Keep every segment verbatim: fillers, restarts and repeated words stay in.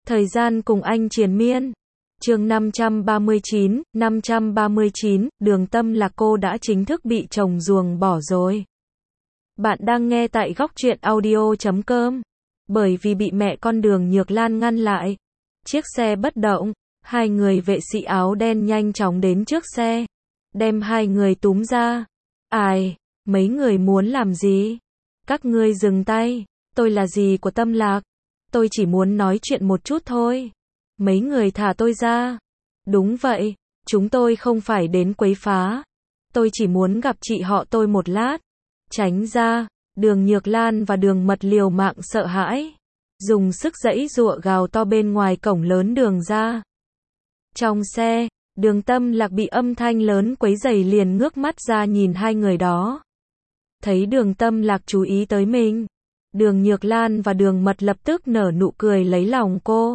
Thời gian cùng anh triền miên. Chương năm trăm ba mươi chín, năm trăm ba mươi chín, Đường Tâm Lạc cô đã chính thức bị chồng ruồng bỏ rồi. Bạn đang nghe tại góc truyện audio chấm com. Bởi vì bị mẹ con Đường Nhược Lan ngăn lại, chiếc xe bất động, hai người vệ sĩ áo đen nhanh chóng đến trước xe, đem hai người túm ra. Ai, mấy người muốn làm gì? Các ngươi dừng tay, tôi là gì của Tâm Lạc? Tôi chỉ muốn nói chuyện một chút thôi. Mấy người thả tôi ra. Đúng vậy, chúng tôi không phải đến quấy phá. Tôi chỉ muốn gặp chị họ tôi một lát. Tránh ra. Đường Nhược Lan và Đường Mật liều mạng sợ hãi, dùng sức giãy giụa gào to bên ngoài cổng lớn đường ra. Trong xe, Đường Tâm Lạc bị âm thanh lớn quấy rầy liền ngước mắt ra nhìn hai người đó. Thấy Đường Tâm Lạc chú ý tới mình, Đường Nhược Lan và Đường Mật lập tức nở nụ cười lấy lòng cô.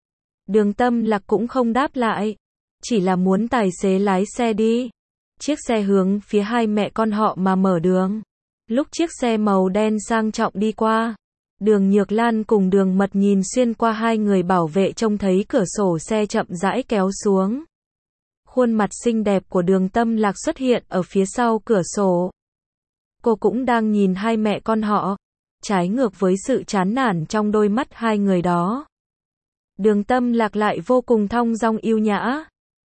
Đường Tâm Lạc cũng không đáp lại, chỉ là muốn tài xế lái xe đi. Chiếc xe hướng phía hai mẹ con họ mà mở đường. Lúc chiếc xe màu đen sang trọng đi qua, Đường Nhược Lan cùng Đường Mật nhìn xuyên qua hai người bảo vệ trông thấy cửa sổ xe chậm rãi kéo xuống. Khuôn mặt xinh đẹp của Đường Tâm Lạc xuất hiện ở phía sau cửa sổ. Cô cũng đang nhìn hai mẹ con họ, trái ngược với sự chán nản trong đôi mắt hai người đó. Đường Tâm Lạc lại vô cùng thong dong yêu nhã.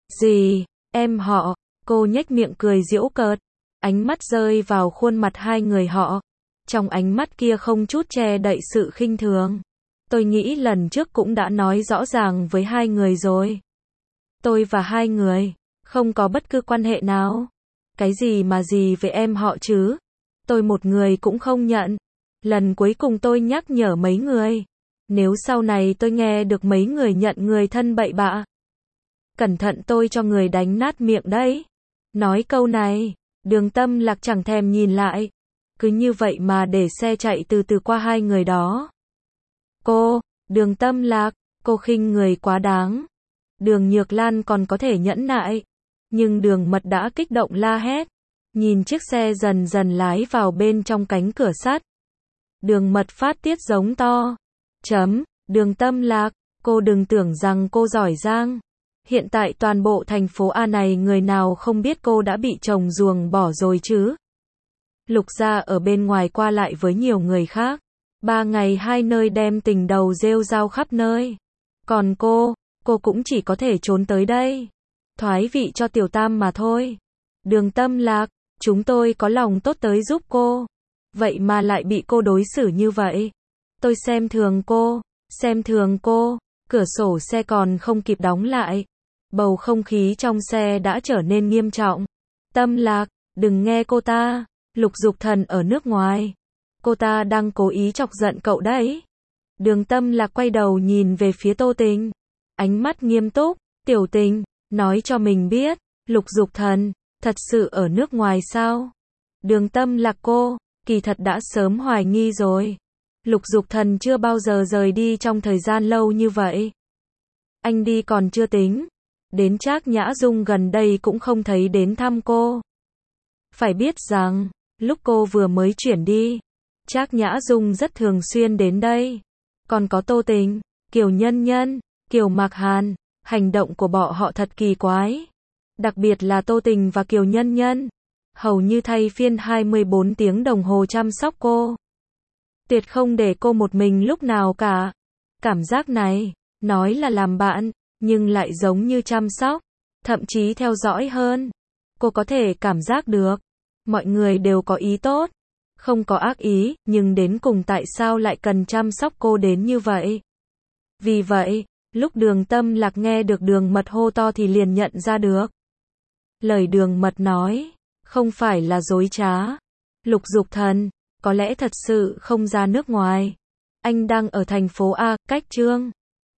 Gì, em họ, cô nhếch miệng cười giễu cợt, ánh mắt rơi vào khuôn mặt hai người họ. Trong ánh mắt kia không chút che đậy sự khinh thường. Tôi nghĩ lần trước cũng đã nói rõ ràng với hai người rồi. Tôi và hai người, không có bất cứ quan hệ nào. Cái gì mà gì với em họ chứ? Tôi một người cũng không nhận. Lần cuối cùng tôi nhắc nhở mấy người. Nếu sau này tôi nghe được mấy người nhận người thân bậy bạ, cẩn thận tôi cho người đánh nát miệng đấy. Nói câu này, Đường Tâm Lạc chẳng thèm nhìn lại. Cứ như vậy mà để xe chạy từ từ qua hai người đó. Cô, Đường Tâm Lạc, cô khinh người quá đáng. Đường Nhược Lan còn có thể nhẫn nại, nhưng Đường Mật đã kích động la hét. Nhìn chiếc xe dần dần lái vào bên trong cánh cửa sắt. Đường Mật phát tiết giống to. Chấm, Đường Tâm Lạc, cô đừng tưởng rằng cô giỏi giang. Hiện tại toàn bộ thành phố A này người nào không biết cô đã bị chồng ruồng bỏ rồi chứ. Lục gia ở bên ngoài qua lại với nhiều người khác. Ba ngày hai nơi đem tình đầu rêu rao khắp nơi. Còn cô, cô cũng chỉ có thể trốn tới đây. Thoái vị cho Tiểu Tam mà thôi. Đường Tâm Lạc, chúng tôi có lòng tốt tới giúp cô. Vậy mà lại bị cô đối xử như vậy. Tôi xem thường cô, xem thường cô. Cửa sổ xe còn không kịp đóng lại. Bầu không khí trong xe đã trở nên nghiêm trọng. Tâm Lạc, đừng nghe cô ta. Lục Dục Thần ở nước ngoài. Cô ta đang cố ý chọc giận cậu đấy. Đường Tâm Lạc quay đầu nhìn về phía Tô Tình. Ánh mắt nghiêm túc. Tiểu Tình, nói cho mình biết, Lục Dục Thần, thật sự ở nước ngoài sao? Đường Tâm Lạc cô, kỳ thật đã sớm hoài nghi rồi. Lục Dục Thần chưa bao giờ rời đi trong thời gian lâu như vậy. Anh đi còn chưa tính. Đến Trác Nhã Dung gần đây cũng không thấy đến thăm cô. Phải biết rằng, lúc cô vừa mới chuyển đi, Trác Nhã Dung rất thường xuyên đến đây. Còn có Tô Tình, Kiều Nhân Nhân, Kiều Mạc Hàn, hành động của bọn họ thật kỳ quái. Đặc biệt là Tô Tình và Kiều Nhân Nhân, hầu như thay phiên hai mươi bốn tiếng đồng hồ chăm sóc cô. Tuyệt không để cô một mình lúc nào cả. Cảm giác này, nói là làm bạn, nhưng lại giống như chăm sóc, thậm chí theo dõi hơn. Cô có thể cảm giác được, mọi người đều có ý tốt, không có ác ý, nhưng đến cùng tại sao lại cần chăm sóc cô đến như vậy? Vì vậy, lúc Đường Tâm Lạc nghe được Đường Mật hô to thì liền nhận ra được. Lời Đường Mật nói, không phải là dối trá. Lục Dục Thần, có lẽ thật sự không ra nước ngoài. Anh đang ở thành phố A, cách Trương